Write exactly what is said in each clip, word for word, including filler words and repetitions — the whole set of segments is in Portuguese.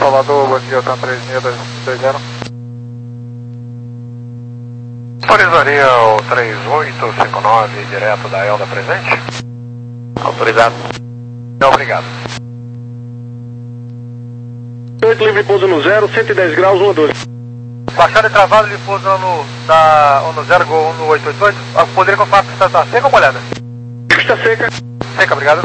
Salvador, bom dia, tá três mil dois zero. Autorizaria o três oito cinco nove direto da Elda presente? Autorizado. Obrigado. oito livre pouso no zero, cento e dez graus, um a doze. Baixada e travado, ele pousando da no zero, gol no oito oito oito. Poderia confirmar que está seca ou molhada? Está seca. Seca, obrigado.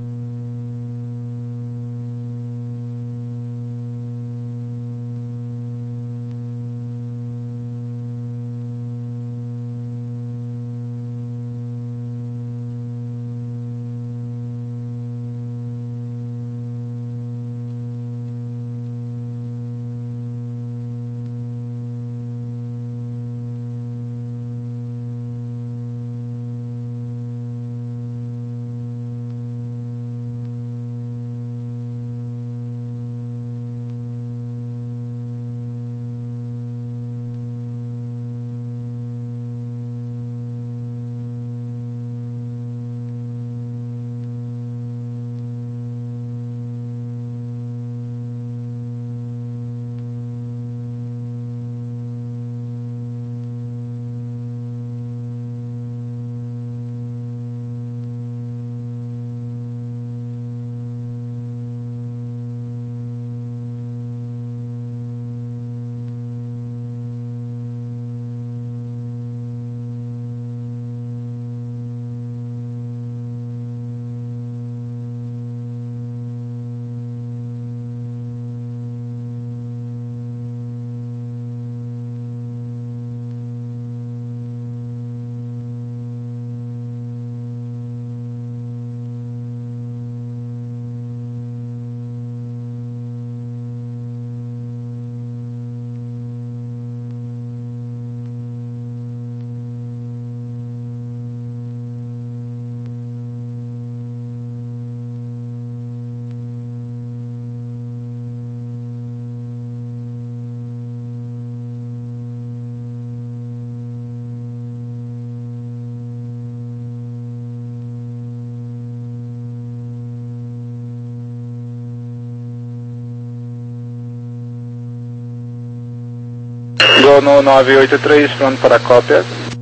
Gol no nove oito três, pronto para cópia.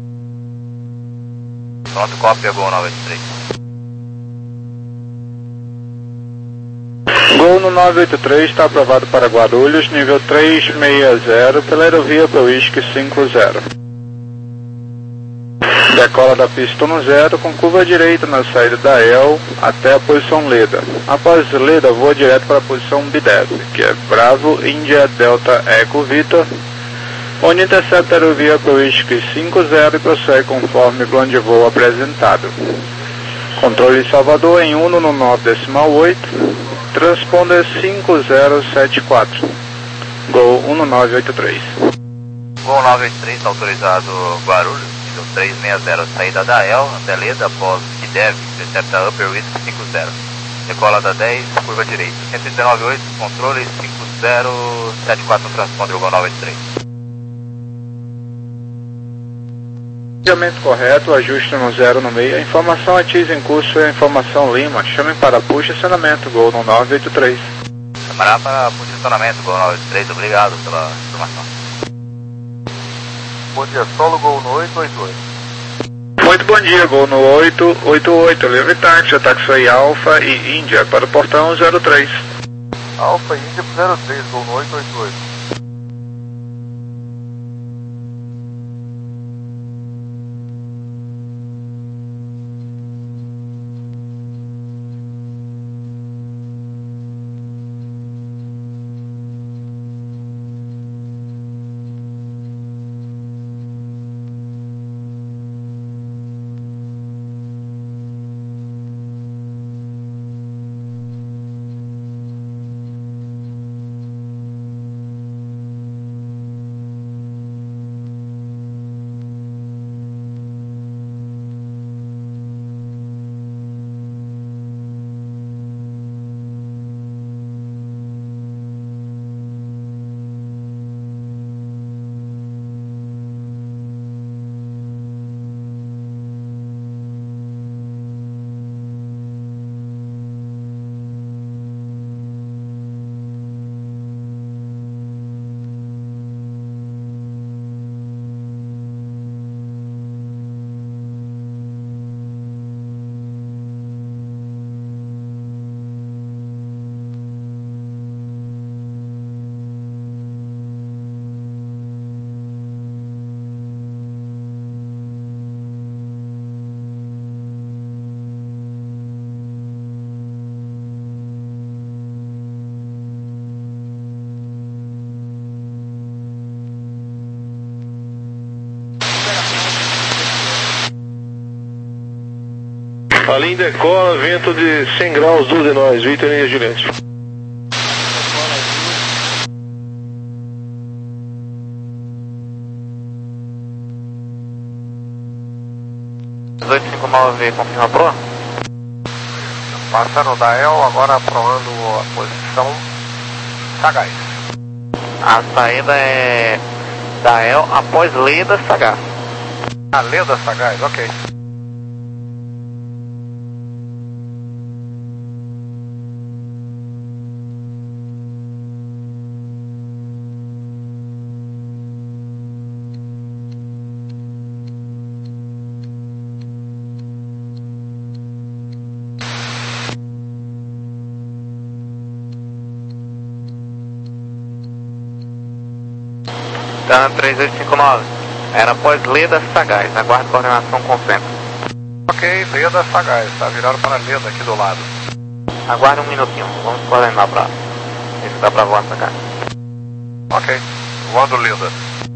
Pronto, cópia, Gol nove oito três. Gol no nove oito três, está aprovado para Guarulhos, nível três seis zero, pela aerovia para Whisky cinco zero. Decola da pista no zero, com curva direita na saída da E L até a posição Leda. Após Leda, voa direto para a posição B dez, que é Bravo, Índia, Delta, Eco, Vitor, onde intercepta a aerovia para Whisky cinco zero e prossegue conforme o plano de voo apresentado. Controle Salvador em Uno no nove decimal oito, transponder cinco zero sete quatro. Gol um nove oito três. Gol nove oito três, autorizado Guarulhos, nível três seis zero, saída da E L, até Leda, após que deve, intercepta Upper Whisky cinco zero. Decola da dez, curva direita, cento e dezenove oito, controle cinco zero sete quatro no transponder, Gol nove oito três. Planejamento correto, ajuste no zero no meio. A informação ATIS em curso é a informação Lima. Chame para push e acionamento, Gol no nove oito três. Chamará para posicionamento, Gol nove oito três, obrigado pela informação. Bom dia, solo, Gol no oito oito oito. Muito bom dia, Gol no oito oito oito. Livre táxi, taxi Alfa e Índia para o portão zero três. Alfa Índia pro zero três, Gol no oito oito oito. Salim decola, vento de cem graus, duas de nós, Vitor e Juliette. dezoito cinquenta e nove, confirma proa. Passando da E L, agora proando a posição sagaz. A saída é da E L após Leda Sagaz. A Leda sagaz, ok. Tá, três oito cinco nove. Era após Leda Sagaz. Aguarde coordenação com centro. Ok, Leda sagaz, tá virado para Leda aqui do lado. Aguarde um minutinho. Vamos coordenar pra ver se dá pra voar nessa cara. Ok, voando Leda.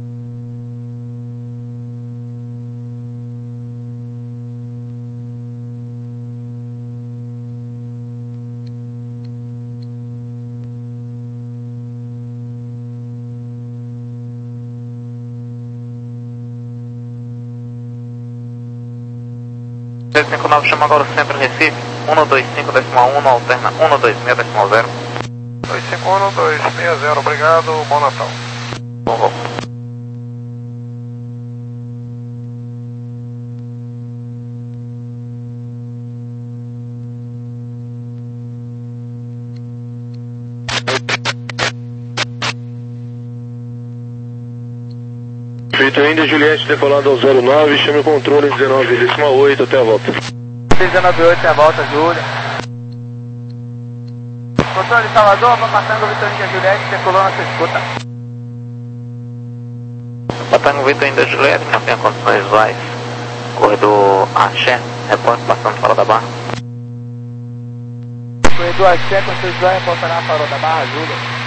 três cinco nove chama agora o centro Recife. um dois cinco decimal um, alterna um dois seis decimal zero. dois cinco um, dois seis zero, obrigado, bom Natal. Bom voo. Vitor India Juliette decolando ao zero nove, chame o controle dezenove decimal oito até a volta. dezenove oito até a volta, Júlia. Controle de Salvador, vou passando o Vitor India Juliette, decolou na sua escuta. Patango Vitor India Juliette, mantenha condições visuais. Corredor Axé, repórter passando fora da barra. Corredor Axé, condições visuais, reportará fora da barra, Júlia.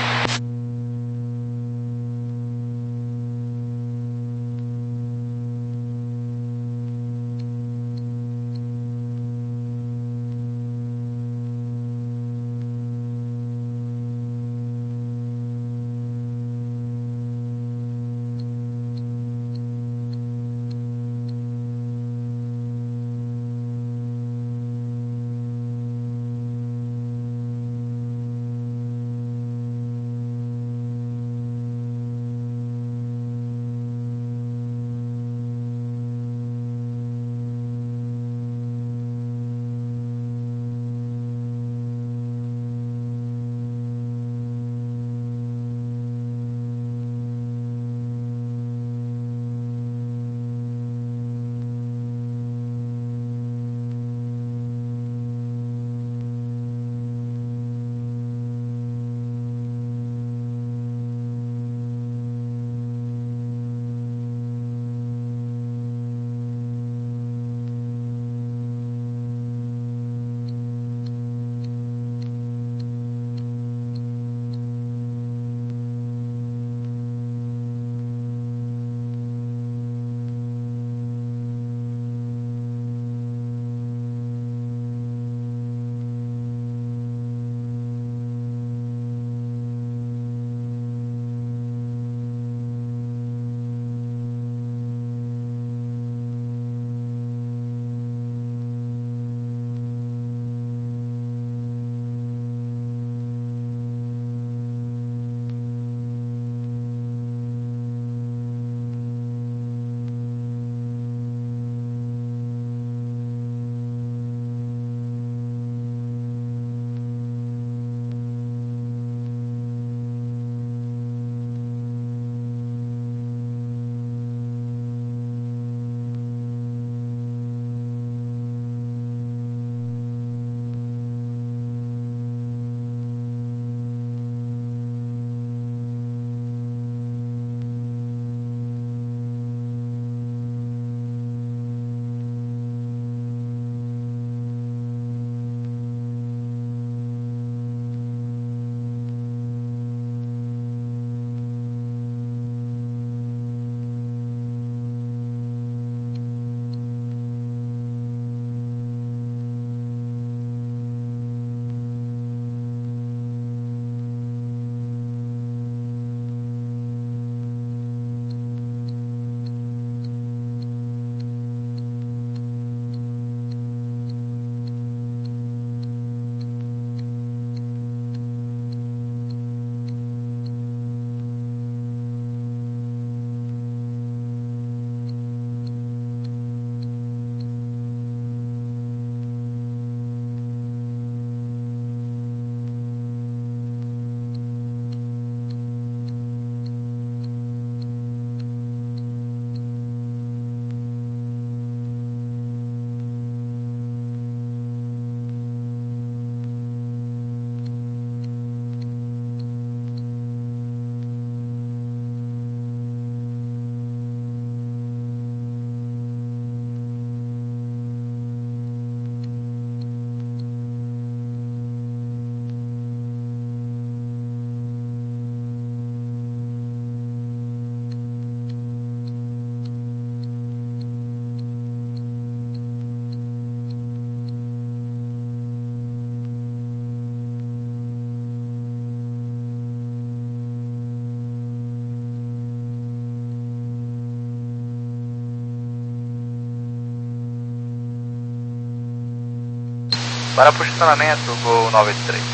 Para posicionamento, Gol nove oito três.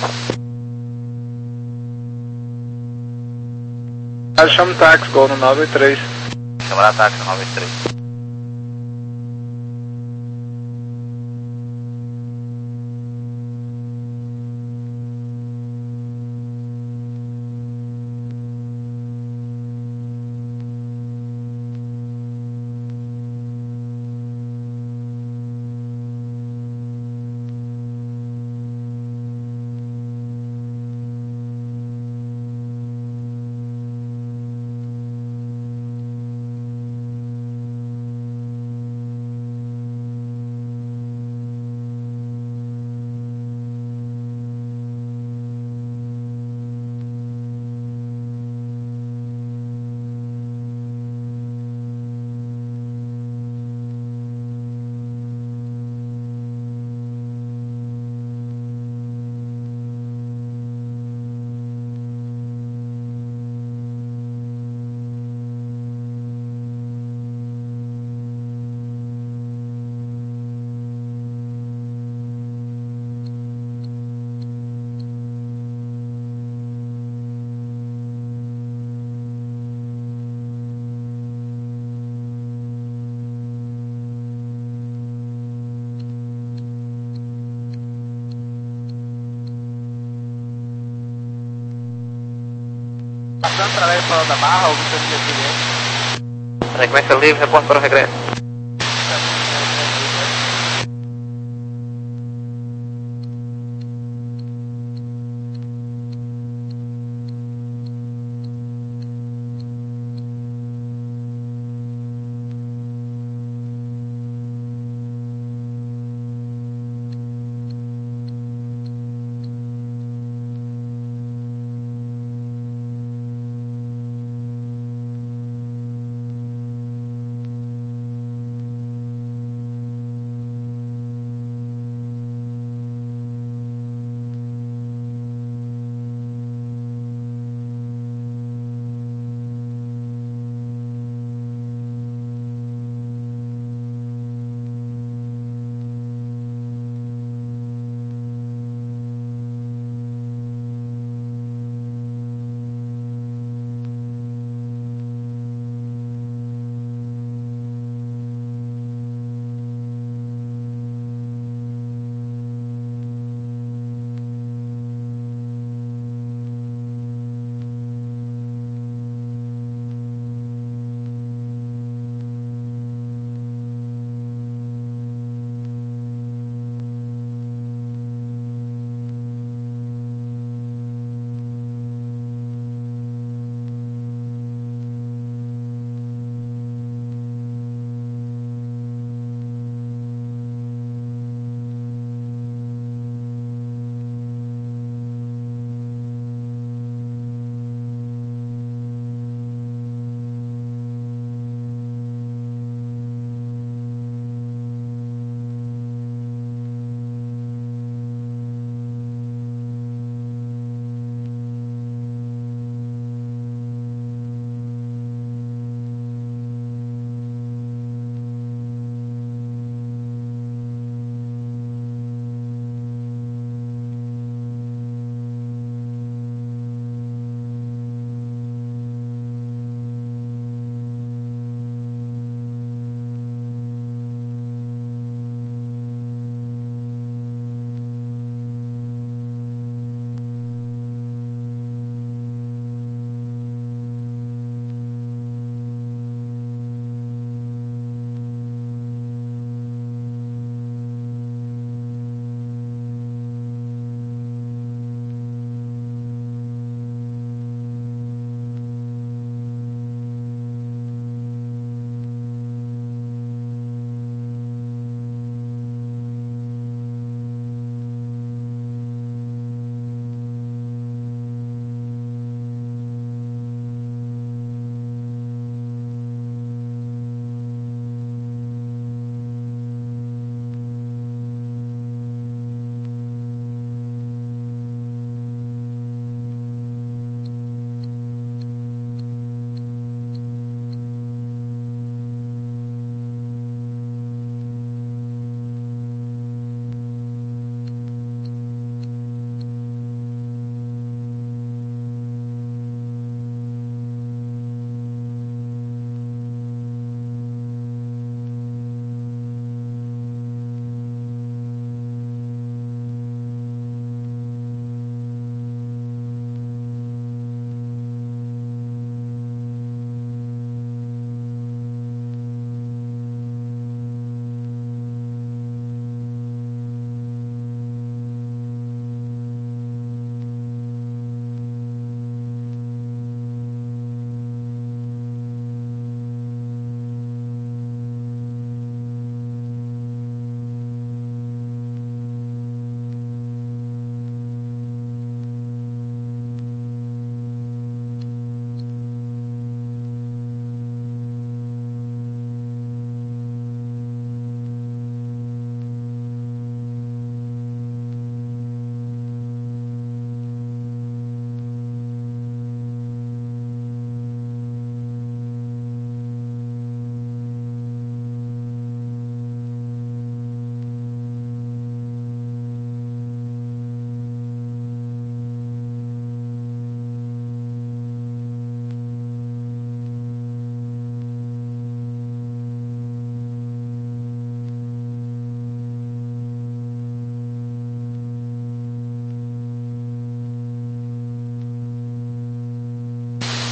Chama o táxi, Gol no nove oito três. Chamar táxi nove oito três. Passando através do Salão da Barra, ouvindo o dia direito. Sequência livre, reporte para o regresso.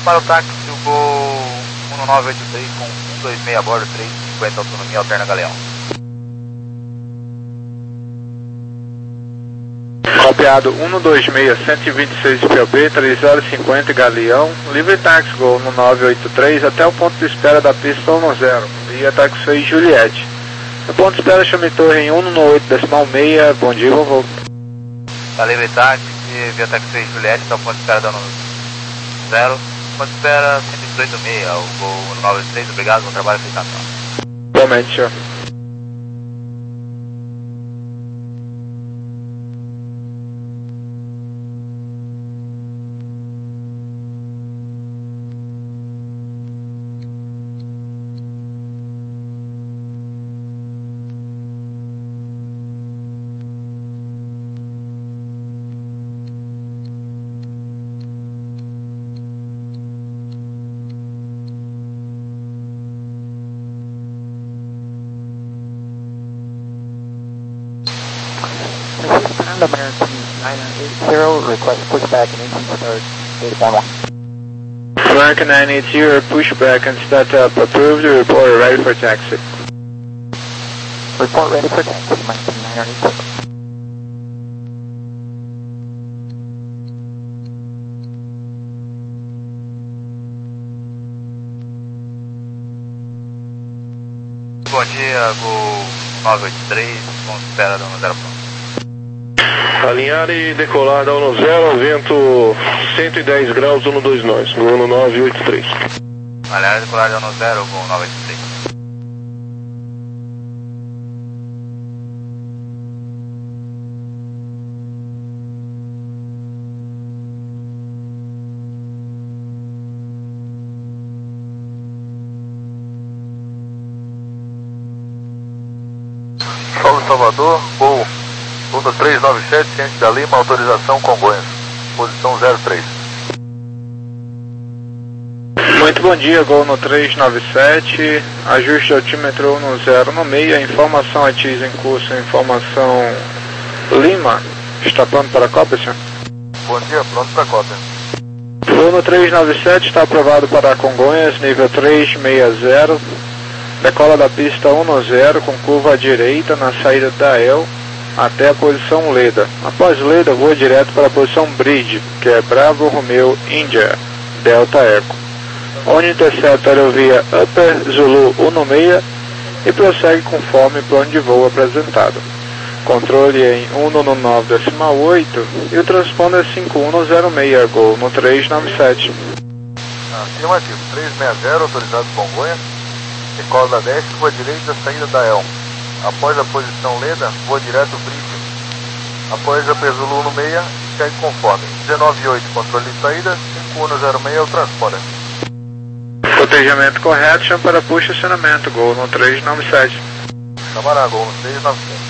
para o táxi, o Gol um nove oito três com um dois seis a bordo, três cinquenta autonomia, alterna Galeão. Copiado um dois seis, cento e vinte e seis P O B, três horas e cinquenta, Galeão. Livre táxi, Gol um nove oito três, até o ponto de espera da pista um zero, via Taxway Juliette. No ponto de espera, chame torre em um oito decimal seis, bom dia, vovô. Tá livre táxi, via Taxway Juliette, até o ponto de espera da zero, ponto de espera cento e dezoito seis, o Gol um nove oito três, obrigado, bom trabalho, feitação. Igualmente, senhor. American nine eight zero, request pushback and engine start, data formal. American nine eight zero, pushback and startup approved, report ready for taxi. Report ready for taxi, American nine eight zero. Bom dia, Gol nove oito três, ponto de espera da um zero. Alinhar e decolar da um zero, vento cento e dez graus, um dois nós, Gol nove oito três. Alinhar e decolar da um zero, Gol nove oito três. Paulo Salvador, Gol Lunda três nove sete, ciente da Lima, autorização Congonhas, posição zero três. Muito bom dia, Gol no três nove sete, ajuste de altímetro um zero no meio, informação A T I S em curso, informação Lima, está pronto para a cópia, senhor? Bom dia, pronto para a cópia. Gol no três nove sete está aprovado para Congonhas, nível três seis zero, decola da pista um zero com curva à direita na saída da E L até a posição Leda. Após Leda, voa direto para a posição Bridge, que é Bravo Romeo India, Delta Echo, onde intercepta a aerovia Upper Zulu um seis e prossegue conforme plano de voo apresentado. Controle em um nove decimal oito e o transponder cinco um zero seis, Gol no três nove sete. Afirmativo, três seis zero, autorizado Congonhas, decola da dez, voa direita, saída da E L. Após a posição Leda, voa direto Bridge. Após a Zulu um seis, segue conforme. dezenove oito, controle de saída, cinco um zero seis é o transponder. Protejamento correto, chama para push acionamento, Gol no três nove sete. Camará, Gol no três nove sete.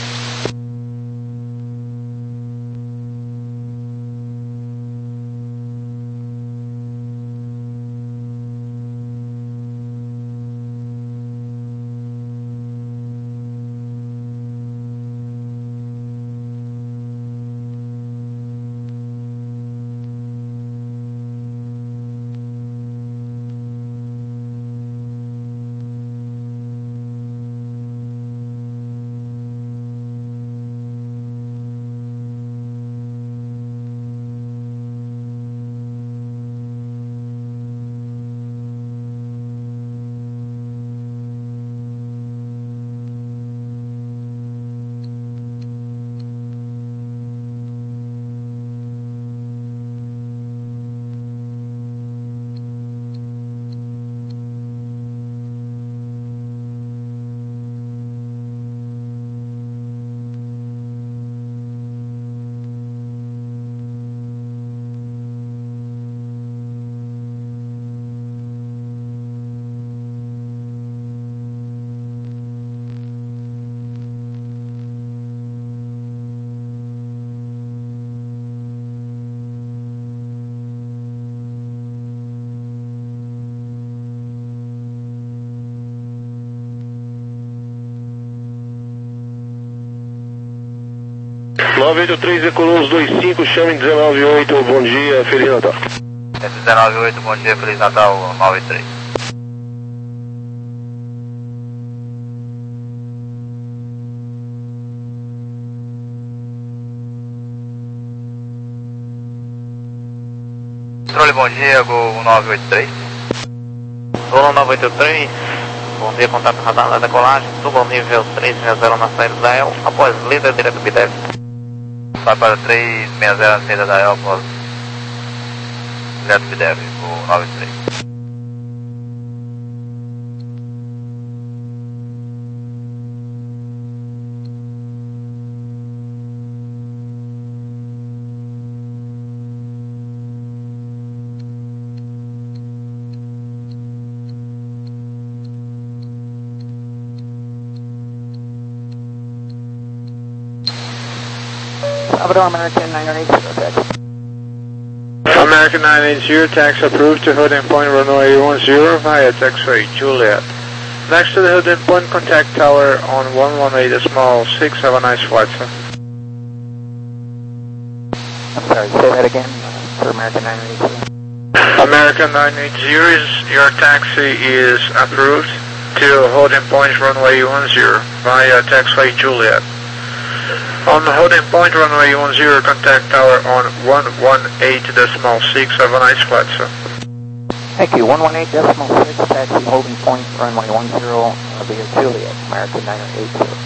nove oito três, decolou os dois cinco, chame dezenove oito, bom dia, Feliz Natal. cento e dezenove oito, bom dia, Feliz Natal, nove três. Controle, bom dia, Gol nove oito três. Gol nove oito três, bom dia, contato radar da decolagem, suba ao nível três seis zero na saída da E L, após líder direto B dez. Vai para três seis zero na saída da E L, após direto B dez, Gol nove três. Salvador American nine eight zero, taxi. American nine eight zero, tax approved to holding point runway one zero via taxiway Juliet. Next to the holding point, contact tower on one one eight small six. Have a nice flight, sir. I'm sorry, say that again for American nine eight zero. American nine eight zero, is, your taxi is approved to holding point runway one zero via taxiway Juliet. On the holding point runway one zero, contact tower on one one eight decimal six. Have a nice flight, sir. Thank you, one one eight decimal six, taxi holding point runway one zero via Juliet, American nine eight zero.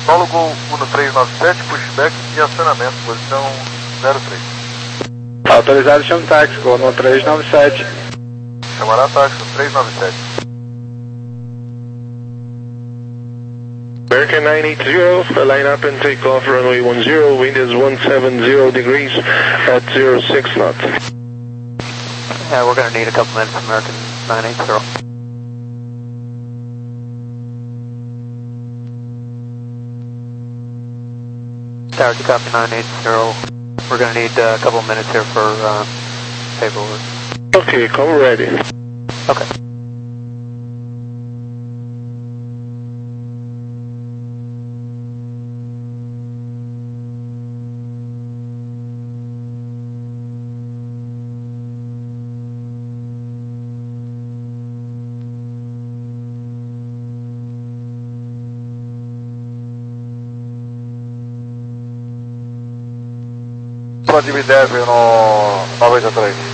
Solo Gol um três nove sete, pushback e acionamento, posição zero três. Autorizado chama táxi, Gol no três nove sete. Chamará táxi no três nove sete. American nine eight zero, line up and take off runway one zero, wind is one seven zero degrees at zero six knots. Yeah, we're going to need a couple minutes, American nine eight zero. Tower, you copy nine eight zero. We're going to need uh, a couple minutes here for uh, paperwork. Okay, come ready. Okay. Pode me deve no noventa e três.